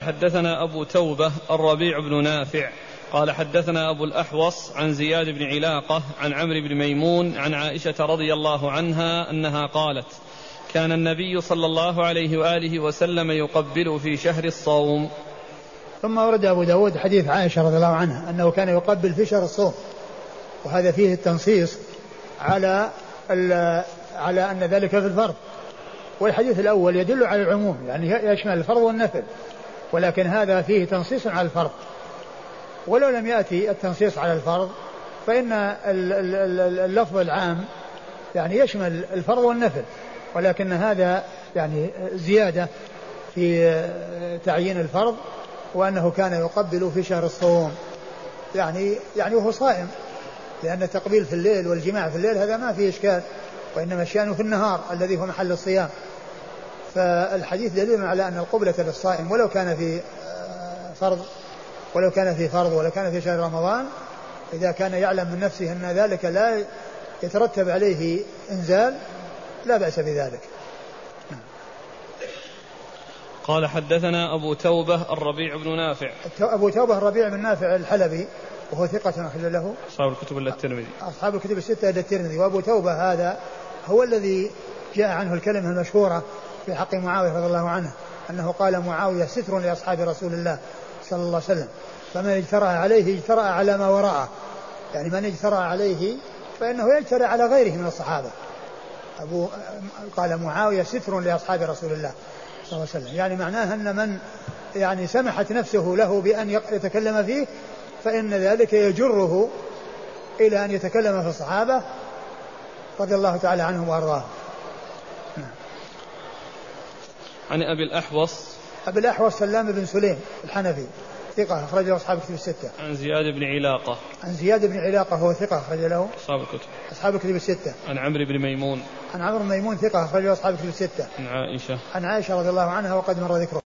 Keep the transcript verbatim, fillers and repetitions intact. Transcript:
حدثنا أبو توبة الربيع بن نافع قال حدثنا أبو الأحوص عن زياد بن علاقة عن عمرو بن ميمون عن عائشة رضي الله عنها أنها قالت كان النبي صلى الله عليه وآله وسلم يقبل في شهر الصوم. ثم ورد أبو داود حديث عائشة رضي الله عنها أنه كان يقبل في شهر الصوم، وهذا فيه التنصيص على على أن ذلك في الفرض، والحديث الأول يدل على العموم يعني يشمل الفرض والنفل، ولكن هذا فيه تنصيص على الفرض. ولو لم يأتي التنصيص على الفرض فإن اللفظ العام يعني يشمل الفرض والنفل، ولكن هذا يعني زيادة في تعيين الفرض، وأنه كان يقبل في شهر الصوم يعني يعني وهو صائم، لأن التقبيل في الليل والجماع في الليل هذا ما فيه إشكال، وإنما الشأن في النهار الذي هو محل الصيام. فالحديث دليل على أن القبلة للصائم ولو كان في فرض ولو كان في فرض ولو كان في شهر رمضان، إذا كان يعلم من نفسه أن ذلك لا يترتب عليه إنزال لا بأس بذلك. قال حدثنا أبو توبة الربيع بن نافع. أبو توبة الربيع بن نافع الحلبي وهو ثقة أخرج له أصحاب الكتب إلا الترمذي. أصحاب الكتب الستة إلا الترمذي. وأبو توبة هذا هو الذي جاء عنه الكلمة المشهورة في حق معاوية رضي الله عنه أنه قال معاوية ستر لأصحاب رسول الله صلى الله عليه وسلم، فمن اجترأ عليه اجترأ على ما وراءه، يعني من اجترأ عليه فإنه يجترأ على غيره من الصحابة. أبو قال معاوية ستر لأصحاب رسول الله صلى الله عليه وسلم، يعني معناه أن من يعني سمحت نفسه له بأن يتكلم فيه فإن ذلك يجره إلى أن يتكلم في الصحابة رضي الله تعالى عنهم وأرضاهم. عن أبي الأحوص. أبي الأحوص سلام بن سليم الحنفي ثقة أخرج له أصحاب الكتب الستة. عن زياد بن علاقة. عن زياد بن علاقة هو ثقة أخرج له أصحاب الكتب أصحاب الكتب الستة. عن عمرو بن ميمون. عن عمرو بن ميمون ثقة أخرج له أصحاب الكتب الستة. عن عائشة. عن عائشة رضي الله عنها وقد مر ذكره.